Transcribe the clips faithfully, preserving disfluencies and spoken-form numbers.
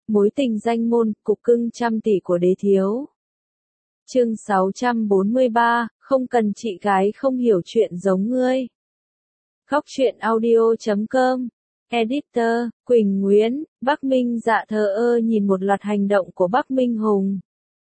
Mối tình danh môn, cục cưng trăm tỷ của đế thiếu. Chương sáu trăm bốn mươi ba, không cần chị gái không hiểu chuyện giống ngươi. Góc truyện audio chấm com. Editor, Quỳnh Nguyễn. Bắc Minh Dạ thờ ơ nhìn một loạt hành động của Bắc Minh Hùng.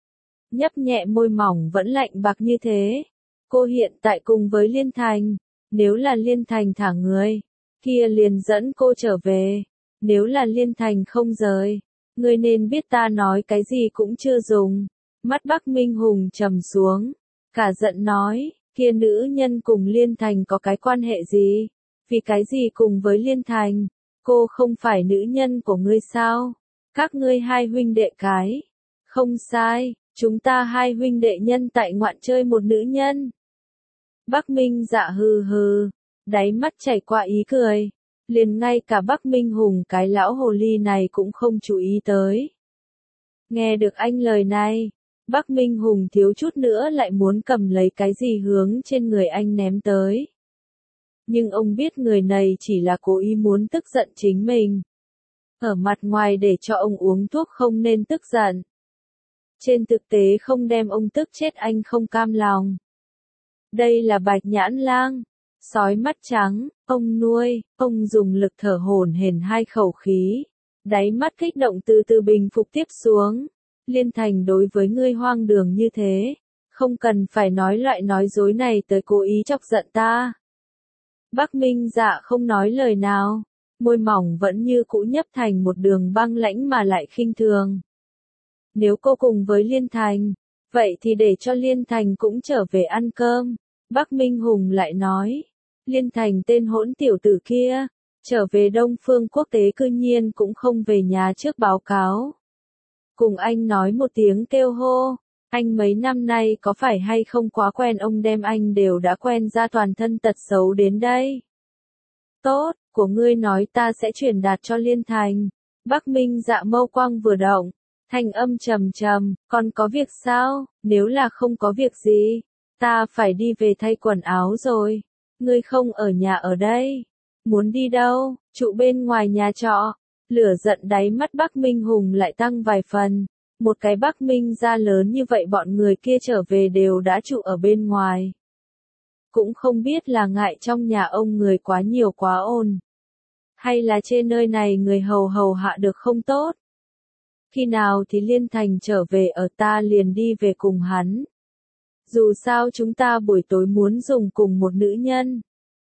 Nhấp nhẹ môi mỏng vẫn lạnh bạc như thế. Cô hiện tại cùng với Liên Thành. Nếu là Liên Thành thả người, kia liền dẫn cô trở về. Nếu là Liên Thành không rời, ngươi nên biết ta nói cái gì cũng chưa dùng. Mắt Bắc Minh Hùng trầm xuống, cả giận nói, kia nữ nhân cùng Liên Thành có cái quan hệ gì? Vì cái gì cùng với Liên Thành? Cô không phải nữ nhân của ngươi sao? Các ngươi hai huynh đệ cái. Không sai, chúng ta hai huynh đệ nhân tại ngoạn chơi một nữ nhân. Bắc Minh Dạ hừ hừ, đáy mắt chảy qua ý cười. Liền ngay cả Bắc Minh Hùng cái lão hồ ly này cũng không chú ý tới. Nghe được anh lời này, Bắc Minh Hùng thiếu chút nữa lại muốn cầm lấy cái gì hướng trên người anh ném tới. Nhưng ông biết người này chỉ là cố ý muốn tức giận chính mình. Ở mặt ngoài để cho ông uống thuốc không nên tức giận. Trên thực tế không đem ông tức chết anh không cam lòng. Đây là Bạch Nhãn Lang, sói mắt trắng, ông nuôi, ông dùng lực thở hổn hển hai khẩu khí. Đáy mắt kích động từ từ bình phục tiếp xuống. Liên Thành đối với ngươi hoang đường như thế, không cần phải nói loại nói dối này tới cố ý chọc giận ta. Bắc Minh Dạ không nói lời nào, môi mỏng vẫn như cũ nhấp thành một đường băng lãnh mà lại khinh thường. Nếu cô cùng với Liên Thành, vậy thì để cho Liên Thành cũng trở về ăn cơm. Bắc Minh Hùng lại nói, Liên Thành tên hỗn tiểu tử kia, trở về Đông Phương Quốc tế cư nhiên cũng không về nhà trước báo cáo. Cùng anh nói một tiếng kêu hô, anh mấy năm nay có phải hay không quá quen ông đem anh đều đã quen ra toàn thân tật xấu đến đây. Tốt, của ngươi nói ta sẽ truyền đạt cho Liên Thành. Bắc Minh Dạ mâu quang vừa động, thanh âm trầm trầm, còn có việc sao? Nếu là không có việc gì, ta phải đi về thay quần áo rồi. Ngươi không ở nhà ở đây. Muốn đi đâu? Trụ bên ngoài nhà trọ. Lửa giận đáy mắt Bắc Minh Hùng lại tăng vài phần. Một cái Bắc Minh Gia lớn như vậy bọn người kia trở về đều đã trụ ở bên ngoài. Cũng không biết là ngại trong nhà ông người quá nhiều quá ồn. Hay là trên nơi này người hầu hầu hạ được không tốt. Khi nào thì Liên Thành trở về ở ta liền đi về cùng hắn. Dù sao chúng ta buổi tối muốn dùng cùng một nữ nhân.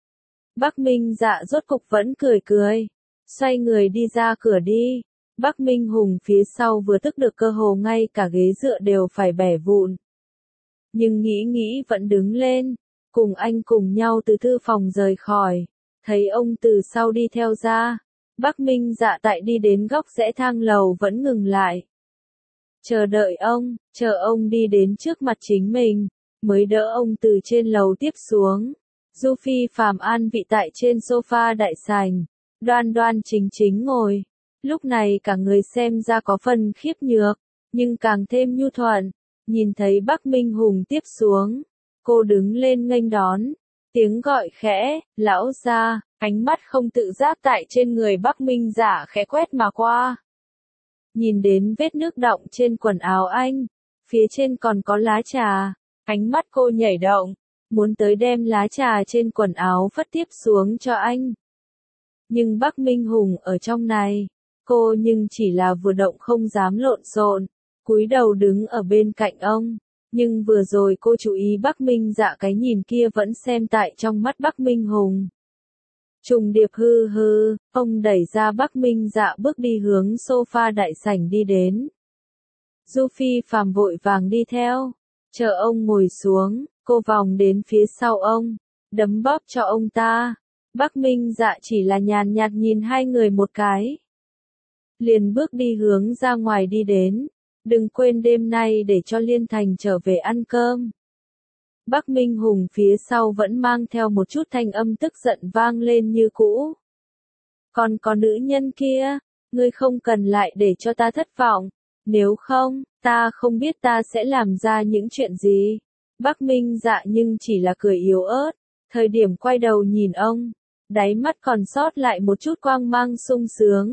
Bắc Minh Dạ rốt cục vẫn cười cười. Xoay người đi ra cửa đi. Bắc Minh Hùng phía sau vừa tức được cơ hồ ngay cả ghế dựa đều phải bẻ vụn. Nhưng nghĩ nghĩ vẫn đứng lên. Cùng anh cùng nhau từ thư phòng rời khỏi. Thấy ông từ sau đi theo ra. Bắc Minh Dạ tại đi đến góc rẽ thang lầu vẫn ngừng lại. Chờ đợi ông, chờ ông đi đến trước mặt chính mình. Mới đỡ ông từ trên lầu tiếp xuống. Du Phi Phàm an vị tại trên sofa đại sảnh. Đoan đoan chính chính ngồi. Lúc này cả người xem ra có phần khiếp nhược, nhưng càng thêm nhu thuận. Nhìn thấy Bắc Minh Hùng tiếp xuống, cô đứng lên nghênh đón. Tiếng gọi khẽ, lão gia, ánh mắt không tự giác tại trên người Bắc Minh Dạ khẽ quét mà qua. Nhìn đến vết nước đọng trên quần áo anh, phía trên còn có lá trà, ánh mắt cô nhảy động, muốn tới đem lá trà trên quần áo phất tiếp xuống cho anh. Nhưng Bắc Minh Hùng ở trong này, cô nhưng chỉ là vừa động không dám lộn xộn, cúi đầu đứng ở bên cạnh ông. Nhưng vừa rồi cô chú ý Bắc Minh Dạ cái nhìn kia vẫn xem tại trong mắt Bắc Minh Hùng. Trùng điệp hư hư, ông đẩy ra Bắc Minh Dạ bước đi hướng sofa đại sảnh đi đến. Du Phi Phàm vội vàng đi theo, chờ ông ngồi xuống, cô vòng đến phía sau ông, đấm bóp cho ông ta. Bắc Minh Dạ chỉ là nhàn nhạt nhìn hai người một cái. Liền bước đi hướng ra ngoài đi đến. Đừng quên đêm nay để cho Liên Thành trở về ăn cơm. Bắc Minh Hùng phía sau vẫn mang theo một chút thanh âm tức giận vang lên như cũ. Còn có nữ nhân kia, ngươi không cần lại để cho ta thất vọng. Nếu không, ta không biết ta sẽ làm ra những chuyện gì. Bắc Minh Dạ nhưng chỉ là cười yếu ớt. Thời điểm quay đầu nhìn ông, đáy mắt còn sót lại một chút quang mang sung sướng.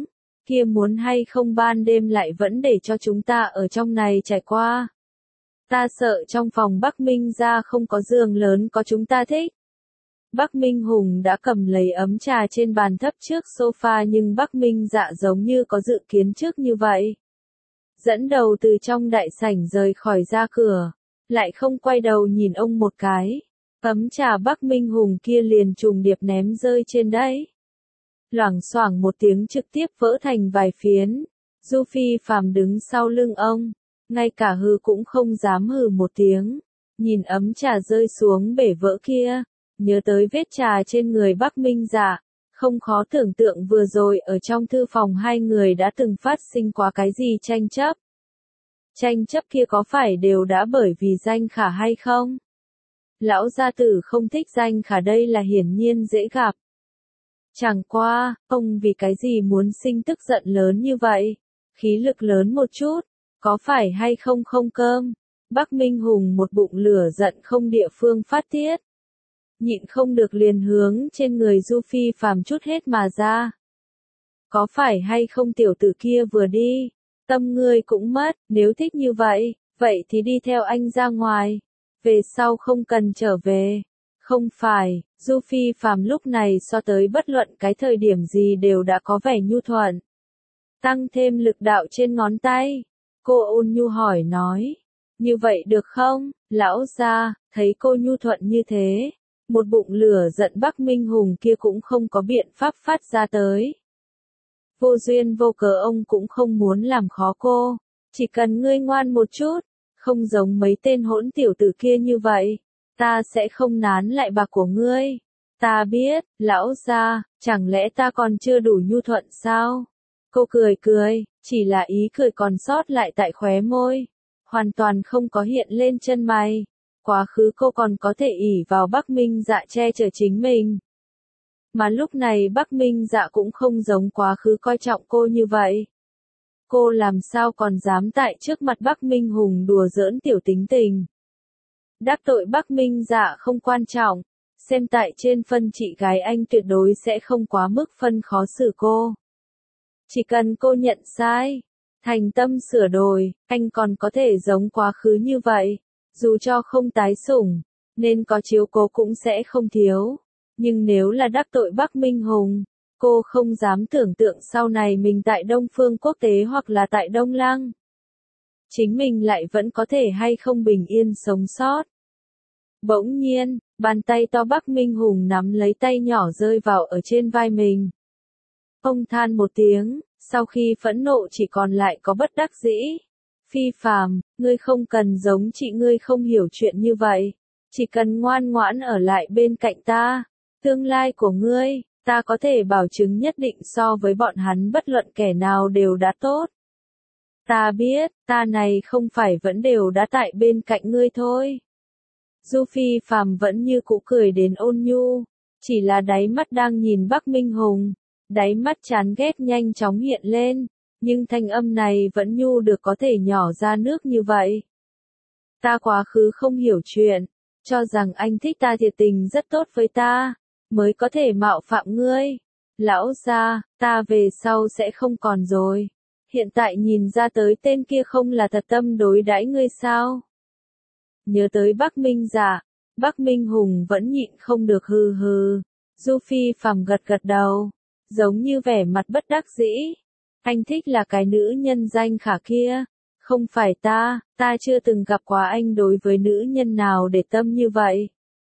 kia muốn hay không ban đêm lại vẫn để cho chúng ta ở trong này trải qua. Ta sợ trong phòng Bắc Minh gia không có giường lớn có chúng ta thích. Bắc Minh Hùng đã cầm lấy ấm trà trên bàn thấp trước sofa nhưng Bắc Minh Dạ giống như có dự kiến trước như vậy. Dẫn đầu từ trong đại sảnh rời khỏi ra cửa, lại không quay đầu nhìn ông một cái. Ấm trà Bắc Minh Hùng kia liền trùng điệp ném rơi trên đấy. Loảng xoảng một tiếng trực tiếp vỡ thành vài phiến. Du Phi Phàm đứng sau lưng ông, ngay cả hừ cũng không dám hừ một tiếng. Nhìn ấm trà rơi xuống bể vỡ kia, nhớ tới vết trà trên người Bắc Minh Dạ, không khó tưởng tượng vừa rồi ở trong thư phòng hai người đã từng phát sinh qua cái gì tranh chấp. Tranh chấp kia có phải đều đã bởi vì Danh Khả hay không? Lão gia tử không thích Danh Khả đây là hiển nhiên dễ gặp. Chẳng qua, ông vì cái gì muốn sinh tức giận lớn như vậy? Khí lực lớn một chút, có phải hay không không cơm? Bắc Minh Hùng một bụng lửa giận không địa phương phát tiết. Nhịn không được liền hướng trên người Du Phi Phàm chút hết mà ra. Có phải hay không tiểu tử kia vừa đi, tâm ngươi cũng mất, nếu thích như vậy, vậy thì đi theo anh ra ngoài, về sau không cần trở về. Không phải, Du Phi Phàm lúc này so tới bất luận cái thời điểm gì đều đã có vẻ nhu thuận. Tăng thêm lực đạo trên ngón tay, cô ôn nhu hỏi nói, như vậy được không, lão gia, thấy cô nhu thuận như thế. Một bụng lửa giận Bắc Minh Hùng kia cũng không có biện pháp phát ra tới. Vô duyên vô cớ ông cũng không muốn làm khó cô, chỉ cần ngươi ngoan một chút, không giống mấy tên hỗn tiểu tử kia như vậy, ta sẽ không nán lại bạc của ngươi. Ta biết, lão gia, chẳng lẽ ta còn chưa đủ nhu thuận sao? Cô cười cười, chỉ là ý cười còn sót lại tại khóe môi, hoàn toàn không có hiện lên chân mày. Quá khứ cô còn có thể ỷ vào Bắc Minh Dạ che chở chính mình. Mà lúc này Bắc Minh Dạ cũng không giống quá khứ coi trọng cô như vậy. Cô làm sao còn dám tại trước mặt Bắc Minh Hùng đùa giỡn tiểu tính tình. Đắc tội Bắc Minh Dạ không quan trọng, xem tại trên phân chị gái anh tuyệt đối sẽ không quá mức phân khó xử cô. Chỉ cần cô nhận sai, thành tâm sửa đổi, anh còn có thể giống quá khứ như vậy. Dù cho không tái sủng, nên có chiếu cố cũng sẽ không thiếu. Nhưng nếu là đắc tội Bắc Minh Hùng, cô không dám tưởng tượng sau này mình tại Đông Phương Quốc tế hoặc là tại Đông Lăng. Chính mình lại vẫn có thể hay không bình yên sống sót. Bỗng nhiên, bàn tay to Bắc Minh Hùng nắm lấy tay nhỏ rơi vào ở trên vai mình. Ông than một tiếng, sau khi phẫn nộ chỉ còn lại có bất đắc dĩ. Phi Phàm, ngươi không cần giống chị ngươi không hiểu chuyện như vậy. Chỉ cần ngoan ngoãn ở lại bên cạnh ta. Tương lai của ngươi, ta có thể bảo chứng nhất định so với bọn hắn bất luận kẻ nào đều đã tốt. Ta biết, ta này không phải vẫn đều đã tại bên cạnh ngươi thôi. Du Phi Phàm vẫn như cũ cười đến ôn nhu, chỉ là đáy mắt đang nhìn Bắc Minh Hùng, đáy mắt chán ghét nhanh chóng hiện lên. Nhưng thanh âm này vẫn nhu được có thể nhỏ ra nước như vậy. Ta quá khứ không hiểu chuyện, cho rằng anh thích ta thiệt tình rất tốt với ta, mới có thể mạo phạm ngươi. Lão gia, ta về sau sẽ không còn rồi. Hiện tại nhìn ra tới tên kia không là thật tâm đối đãi ngươi sao? Nhớ tới Bắc Minh Dạ, Bắc Minh Hùng vẫn nhịn không được hừ hừ. Du Phi Phàm gật gật đầu, giống như vẻ mặt bất đắc dĩ. Anh thích là cái nữ nhân Danh Khả kia, không phải ta, ta chưa từng gặp qua anh đối với nữ nhân nào để tâm như vậy.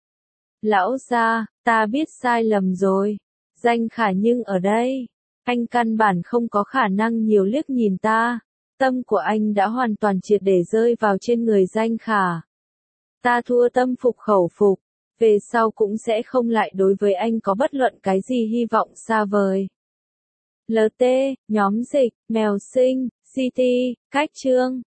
Lão gia, ta biết sai lầm rồi, Danh Khả nhưng ở đây, anh căn bản không có khả năng nhiều liếc nhìn ta, tâm của anh đã hoàn toàn triệt để rơi vào trên người Danh Khả. Ta thua tâm phục khẩu phục, về sau cũng sẽ không lại đối với anh có bất luận cái gì hy vọng xa vời. lờ tê, nhóm dịch, mèo sinh, xê tê, cách chương.